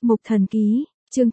Mục Thần Ký, chương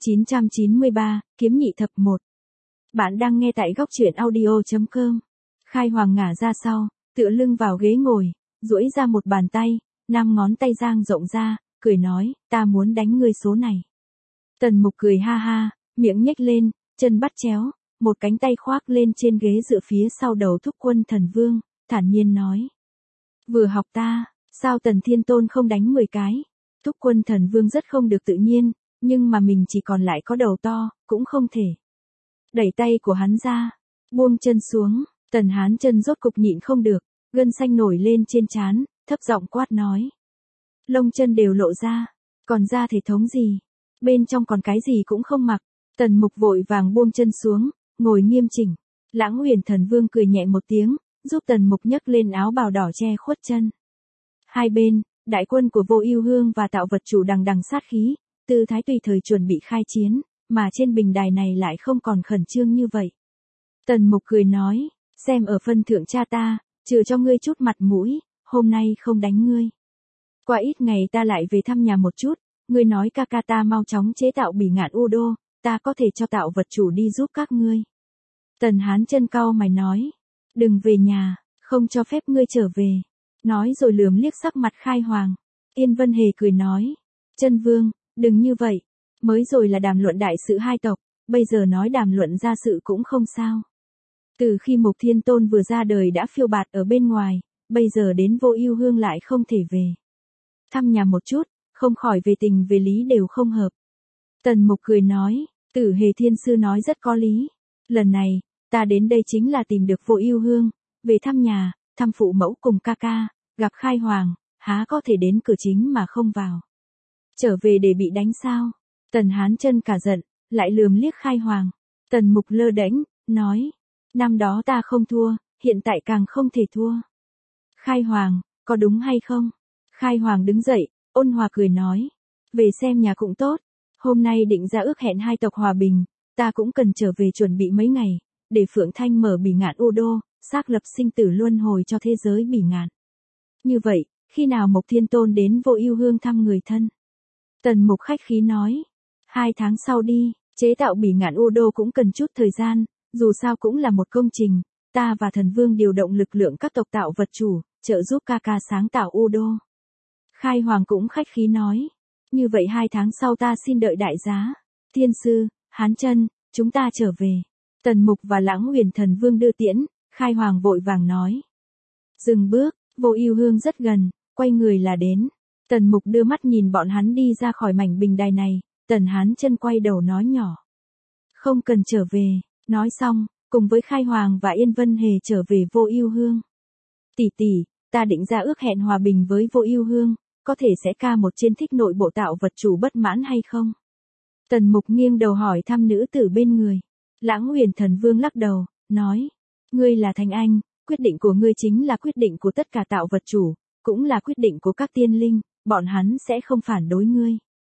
993, Kiếm Nhị Thập 1. Bạn đang nghe tại góc truyện audio.com. Khai Hoàng ngả ra sau, tựa lưng vào ghế ngồi, duỗi ra một bàn tay, 5 ngón tay dang rộng ra, cười nói, ta muốn đánh ngươi số này. Tần Mục cười ha ha, miệng nhếch lên, chân bắt chéo, một cánh tay khoác lên trên ghế dựa phía sau đầu Thúc Quân Thần Vương, thản nhiên nói. Vừa học ta, sao Tần Thiên Tôn không đánh 10 cái? Thúc Quân Thần Vương rất không được tự nhiên, nhưng mà mình chỉ còn lại có đầu to, cũng không thể. Đẩy tay của hắn ra, buông chân xuống, Tần Hán chân rốt cục nhịn không được, gân xanh nổi lên trên trán, thấp giọng quát nói. Lông chân đều lộ ra, còn ra thể thống gì? Bên trong còn cái gì cũng không mặc. Tần Mục vội vàng buông chân xuống, ngồi nghiêm chỉnh. Lãng Huyền Thần Vương cười nhẹ một tiếng, giúp Tần Mục nhấc lên áo bào đỏ che khuất chân. Hai bên, đại quân của Vô Ưu Hương và Tạo Vật Chủ đằng đằng sát khí, tư thái tùy thời chuẩn bị khai chiến, mà trên bình đài này lại không còn khẩn trương như vậy. Tần Mục cười nói, xem ở phân thượng cha ta, trừ cho ngươi chút mặt mũi, hôm nay không đánh ngươi. Qua ít ngày ta lại về thăm nhà một chút, ngươi nói ca ca ta mau chóng chế tạo Bỉ Ngạn U Đô, ta có thể cho Tạo Vật Chủ đi giúp các ngươi. Tần Hán chân cau mày nói, đừng về nhà, không cho phép ngươi trở về. Nói rồi lườm liếc sắc mặt Khai Hoàng. Yên Vân Hề cười nói, Chân Vương, đừng như vậy, mới rồi là đàm luận đại sự hai tộc, bây giờ nói đàm luận gia sự cũng không sao. Từ khi Mục Thiên Tôn vừa ra đời đã phiêu bạt ở bên ngoài, bây giờ đến Vô Ưu Hương lại không thể về. Thăm nhà một chút, không khỏi về tình về lý đều không hợp. Tần Mục cười nói, Tử Hề Thiên Sư nói rất có lý. Lần này, ta đến đây chính là tìm được Vô Ưu Hương, về thăm nhà, thăm phụ mẫu cùng ca ca, gặp Khai Hoàng, há có thể đến cửa chính mà không vào. Trở về để bị đánh sao? Tần Hán chân cả giận, lại lườm liếc Khai Hoàng. Tần Mục lơ đễnh, nói, năm đó ta không thua, hiện tại càng không thể thua. Khai Hoàng, có đúng hay không? Khai Hoàng đứng dậy, ôn hòa cười nói, về xem nhà cũng tốt, hôm nay định ra ước hẹn hai tộc hòa bình, ta cũng cần trở về chuẩn bị mấy ngày, để Phượng Thanh mở Bỉ Ngạn U Đô, xác lập sinh tử luân hồi cho thế giới Bỉ Ngạn. Như vậy, khi nào Mục Thiên Tôn đến Vô Ưu Hương thăm người thân? Tần Mục khách khí nói, 2 tháng sau đi, chế tạo Bỉ Ngạn U Đô cũng cần chút thời gian, dù sao cũng là một công trình, ta và Thần Vương điều động lực lượng các tộc Tạo Vật Chủ, trợ giúp ca ca sáng tạo U Đô. Khai Hoàng cũng khách khí nói, như vậy 2 tháng sau ta xin đợi đại giá. Thiên Sư, Hán Chân, chúng ta trở về. Tần Mục và Lãng Huyền Thần Vương đưa tiễn, Khai Hoàng vội vàng nói. Dừng bước, Vô Ưu Hương rất gần, quay người là đến. Tần Mục đưa mắt nhìn bọn hắn đi ra khỏi mảnh bình đài này, Tần Hán Chân quay đầu nói nhỏ. Không cần trở về, nói xong, cùng với Khai Hoàng và Yên Vân Hề trở về Vô Ưu Hương. Tỷ tỷ, ta định ra ước hẹn hòa bình với Vô Ưu Hương, có thể sẽ ca một trên thích nội bộ Tạo Vật Chủ bất mãn hay không? Tần Mục nghiêng đầu hỏi thăm nữ tử bên người. Lãng Huyền Thần Vương lắc đầu, nói, ngươi là Thành Anh, quyết định của ngươi chính là quyết định của tất cả Tạo Vật Chủ, cũng là quyết định của các tiên linh, bọn hắn sẽ không phản đối ngươi.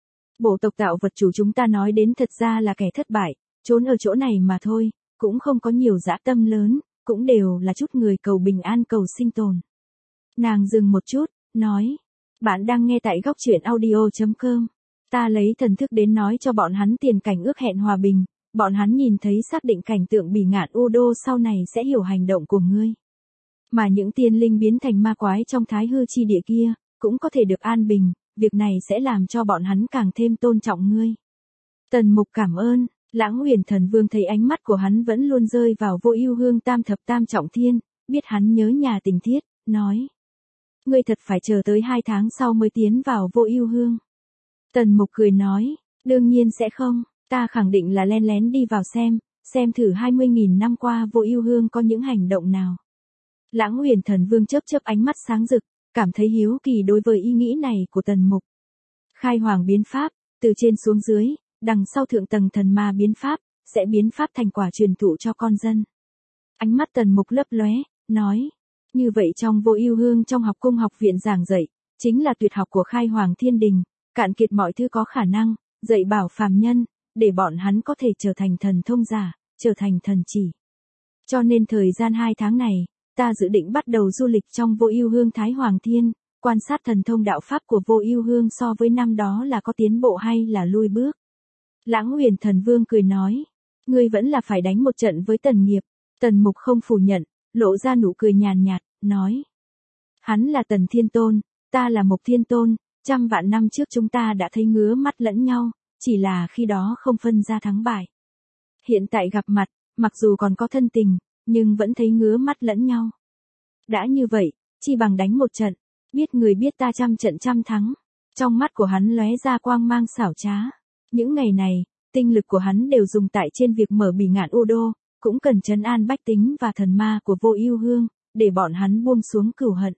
Bộ tộc Tạo Vật Chủ chúng ta nói đến thật ra là kẻ thất bại, trốn ở chỗ này mà thôi, cũng không có nhiều dã tâm lớn, cũng đều là chút người cầu bình an cầu sinh tồn. Nàng dừng một chút, nói, bạn đang nghe tại góc truyện audio.com. Ta lấy thần thức đến nói cho bọn hắn tiền cảnh ước hẹn hòa bình, bọn hắn nhìn thấy xác định cảnh tượng Bỉ Ngạn U Đô sau này sẽ hiểu hành động của ngươi. Mà những tiên linh biến thành ma quái trong Thái Hư chi địa kia, cũng có thể được an bình, việc này sẽ làm cho bọn hắn càng thêm tôn trọng ngươi. Tần Mục cảm ơn. Lãng Huyền Thần Vương thấy ánh mắt của hắn vẫn luôn rơi vào Vô Ưu Hương tam thập tam trọng thiên, biết hắn nhớ nhà tình thiết, nói. Ngươi thật phải chờ tới 2 tháng sau mới tiến vào Vô Ưu Hương. Tần Mục cười nói, đương nhiên sẽ không, ta khẳng định là len lén đi vào xem thử 20.000 năm qua Vô Ưu Hương có những hành động nào. Lãng Huyền Thần Vương chớp chớp ánh mắt sáng rực, cảm thấy hiếu kỳ đối với ý nghĩ này của Tần Mục. Khai Hoàng biến pháp, từ trên xuống dưới, đằng sau thượng tầng thần ma biến pháp, sẽ biến pháp thành quả truyền thụ cho con dân. Ánh mắt Tần Mục lấp lóe, nói, như vậy trong Vô Ưu Hương trong học cung học viện giảng dạy, chính là tuyệt học của Khai Hoàng Thiên Đình, cạn kiệt mọi thứ có khả năng, dạy bảo phàm nhân, để bọn hắn có thể trở thành thần thông giả, trở thành thần chỉ. Cho nên thời gian 2 tháng này, ta dự định bắt đầu du lịch trong Vô Ưu Hương Thái Hoàng Thiên, quan sát thần thông đạo pháp của Vô Ưu Hương so với năm đó là có tiến bộ hay là lui bước. Lãng Huyền Thần Vương cười nói, ngươi vẫn là phải đánh một trận với Tần Nghiệp. Tần Mục không phủ nhận, lộ ra nụ cười nhàn nhạt, nói. Hắn là Tần Thiên Tôn, ta là Mộc Thiên Tôn, trăm vạn năm trước chúng ta đã thấy ngứa mắt lẫn nhau, chỉ là khi đó không phân ra thắng bại. Hiện tại gặp mặt, mặc dù còn có thân tình, nhưng vẫn thấy ngứa mắt lẫn nhau. Đã như vậy, chi bằng đánh một trận, biết người biết ta trăm trận trăm thắng. Trong mắt của hắn lóe ra quang mang xảo trá. Những ngày này, tinh lực của hắn đều dùng tại trên việc mở Bỉ Ngạn U Đô, cũng cần trấn an bách tính và thần ma của Vô Ưu Hương, để bọn hắn buông xuống cừu hận.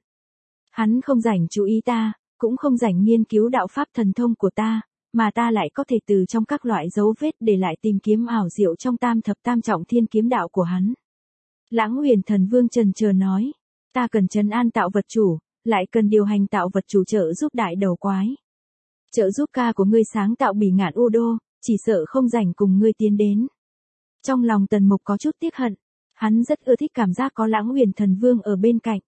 Hắn không rảnh chú ý ta, cũng không rảnh nghiên cứu đạo pháp thần thông của ta, mà ta lại có thể từ trong các loại dấu vết để lại tìm kiếm ảo diệu trong tam thập tam trọng thiên kiếm đạo của hắn. Lãng Huyền Thần Vương trần chờ nói, ta cần trấn an tạo vật chủ, lại cần điều hành tạo vật chủ trợ giúp đại đầu quái. Trợ giúp ca của ngươi sáng tạo Bỉ Ngạn U Đô, chỉ sợ không rảnh cùng ngươi tiến đến. Trong lòng Tần Mục có chút tiếc hận, hắn rất ưa thích cảm giác có Lãng Huyền Thần Vương ở bên cạnh.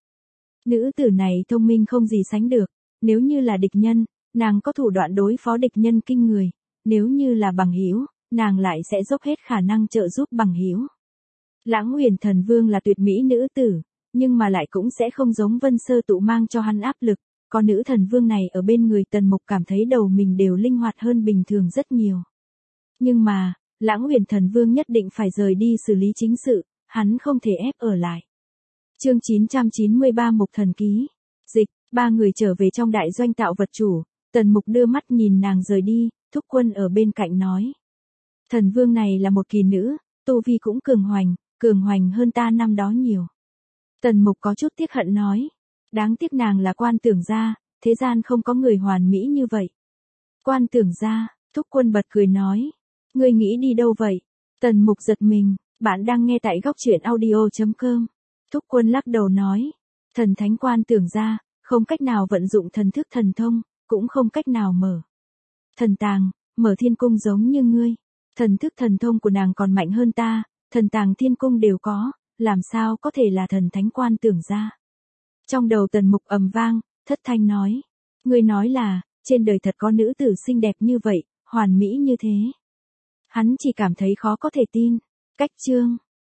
Nữ tử này thông minh không gì sánh được, nếu như là địch nhân, nàng có thủ đoạn đối phó địch nhân kinh người, nếu như là bằng hữu, nàng lại sẽ dốc hết khả năng trợ giúp bằng hữu. Lãng Huyền Thần Vương là tuyệt mỹ nữ tử, nhưng mà lại cũng sẽ không giống Vân Sơ Tụ mang cho hắn áp lực, có nữ thần vương này ở bên người Tần Mục cảm thấy đầu mình đều linh hoạt hơn bình thường rất nhiều. Nhưng mà, Lãng Huyền Thần Vương nhất định phải rời đi xử lý chính sự, hắn không thể ép ở lại. Chương 993 Mục Thần Ký. Dịch, ba người trở về trong đại doanh tạo vật chủ, Tần Mục đưa mắt nhìn nàng rời đi, Thúc Quân ở bên cạnh nói. Thần vương này là một kỳ nữ, tu vi cũng cường hoành hơn ta năm đó nhiều. Tần Mục có chút tiếc hận nói. Đáng tiếc nàng là Quan Tưởng gia, thế gian không có người hoàn mỹ như vậy. Quan Tưởng gia, Thúc Quân bật cười nói. Ngươi nghĩ đi đâu vậy? Tần Mục giật mình, bạn đang nghe tại góc truyện audio.com. Thúc Quân lắc đầu nói. Thần thánh Quan Tưởng gia, không cách nào vận dụng thần thức thần thông, cũng không cách nào mở thần tàng, mở thiên cung giống như ngươi. Thần thức thần thông của nàng còn mạnh hơn ta, thần tàng thiên cung đều có, làm sao có thể là thần thánh Quan Tưởng gia. Trong đầu Tần Mục ầm vang, thất thanh nói. Ngươi nói là, trên đời thật có nữ tử xinh đẹp như vậy, hoàn mỹ như thế. Hắn chỉ cảm thấy khó có thể tin. Cách chương.